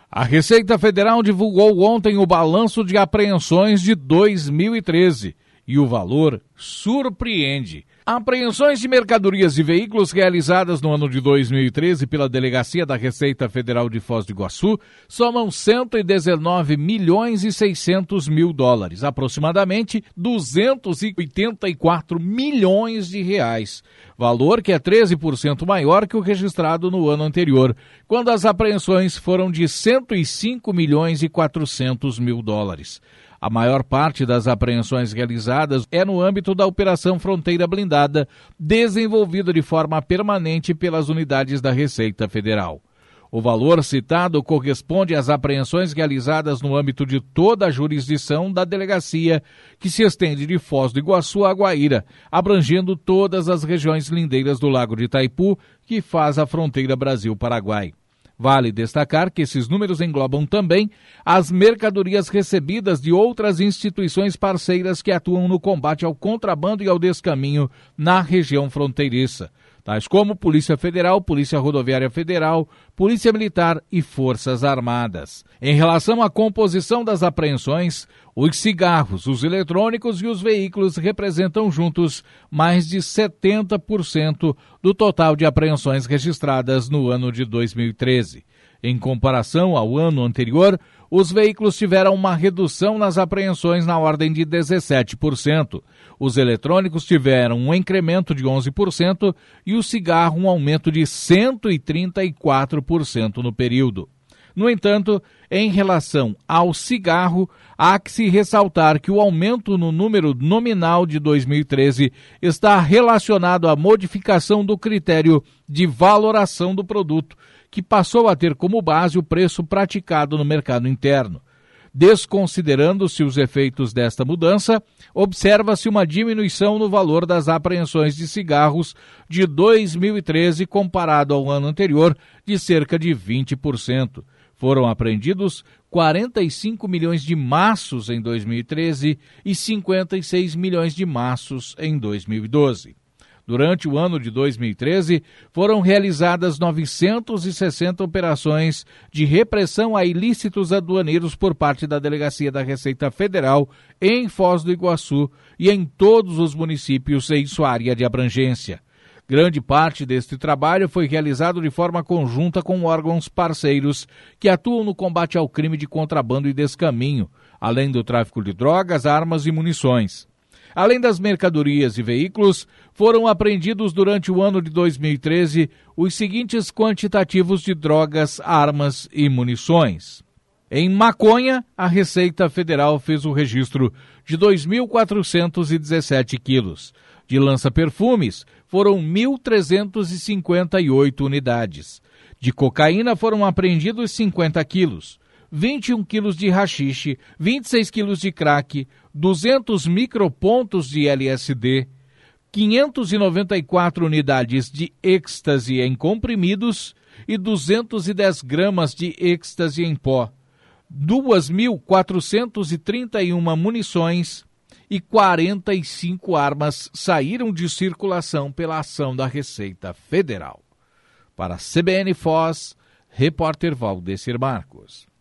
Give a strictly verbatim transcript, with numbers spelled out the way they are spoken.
A Receita Federal divulgou ontem o balanço de apreensões de dois mil e treze e o valor surpreende. Apreensões de mercadorias e veículos realizadas no ano de dois mil e treze pela Delegacia da Receita Federal de Foz do Iguaçu somam cento e dezenove milhões e seiscentos mil dólares, aproximadamente duzentos e oitenta e quatro milhões de reais, valor que é treze por cento maior que o registrado no ano anterior, quando as apreensões foram de cento e cinco milhões e quatrocentos mil dólares. A maior parte das apreensões realizadas é no âmbito da Operação Fronteira Blindada, desenvolvida de forma permanente pelas unidades da Receita Federal. O valor citado corresponde às apreensões realizadas no âmbito de toda a jurisdição da delegacia, que se estende de Foz do Iguaçu a Guaíra, abrangendo todas as regiões lindeiras do Lago de Itaipu, que faz a fronteira Brasil-Paraguai. Vale destacar que esses números englobam também as mercadorias recebidas de outras instituições parceiras que atuam no combate ao contrabando e ao descaminho na região fronteiriça, tais como Polícia Federal, Polícia Rodoviária Federal, Polícia Militar e Forças Armadas. Em relação à composição das apreensões, os cigarros, os eletrônicos e os veículos representam juntos mais de setenta por cento do total de apreensões registradas no ano de dois mil e treze. Em comparação ao ano anterior, os veículos tiveram uma redução nas apreensões na ordem de dezessete por cento. Os eletrônicos tiveram um incremento de onze por cento e o cigarro um aumento de cento e trinta e quatro por cento no período. No entanto, em relação ao cigarro, há que se ressaltar que o aumento no número nominal de dois mil e treze está relacionado à modificação do critério de valoração do produto, que passou a ter como base o preço praticado no mercado interno. Desconsiderando-se os efeitos desta mudança, observa-se uma diminuição no valor das apreensões de cigarros de dois mil e treze comparado ao ano anterior de cerca de vinte por cento. Foram apreendidos quarenta e cinco milhões de maços em dois mil e treze e cinquenta e seis milhões de maços em dois mil e doze. Durante o ano de dois mil e treze, foram realizadas novecentas e sessenta operações de repressão a ilícitos aduaneiros por parte da Delegacia da Receita Federal em Foz do Iguaçu e em todos os municípios em sua área de abrangência. Grande parte deste trabalho foi realizado de forma conjunta com órgãos parceiros que atuam no combate ao crime de contrabando e descaminho, além do tráfico de drogas, armas e munições. Além das mercadorias e veículos, foram apreendidos durante o ano de dois mil e treze os seguintes quantitativos de drogas, armas e munições. Em maconha, a Receita Federal fez o registro de dois mil quatrocentos e dezessete quilos. De lança-perfumes, foram mil trezentos e cinquenta e oito unidades. De cocaína foram apreendidos cinquenta quilos. vinte e um quilos de haxixe, vinte e seis quilos de crack, duzentos micropontos de L S D, quinhentas e noventa e quatro unidades de êxtase em comprimidos e duzentos e dez gramas de êxtase em pó, duas mil quatrocentas e trinta e uma munições e quarenta e cinco armas saíram de circulação pela ação da Receita Federal. Para a C B N Foz, repórter Valdecir Marcos.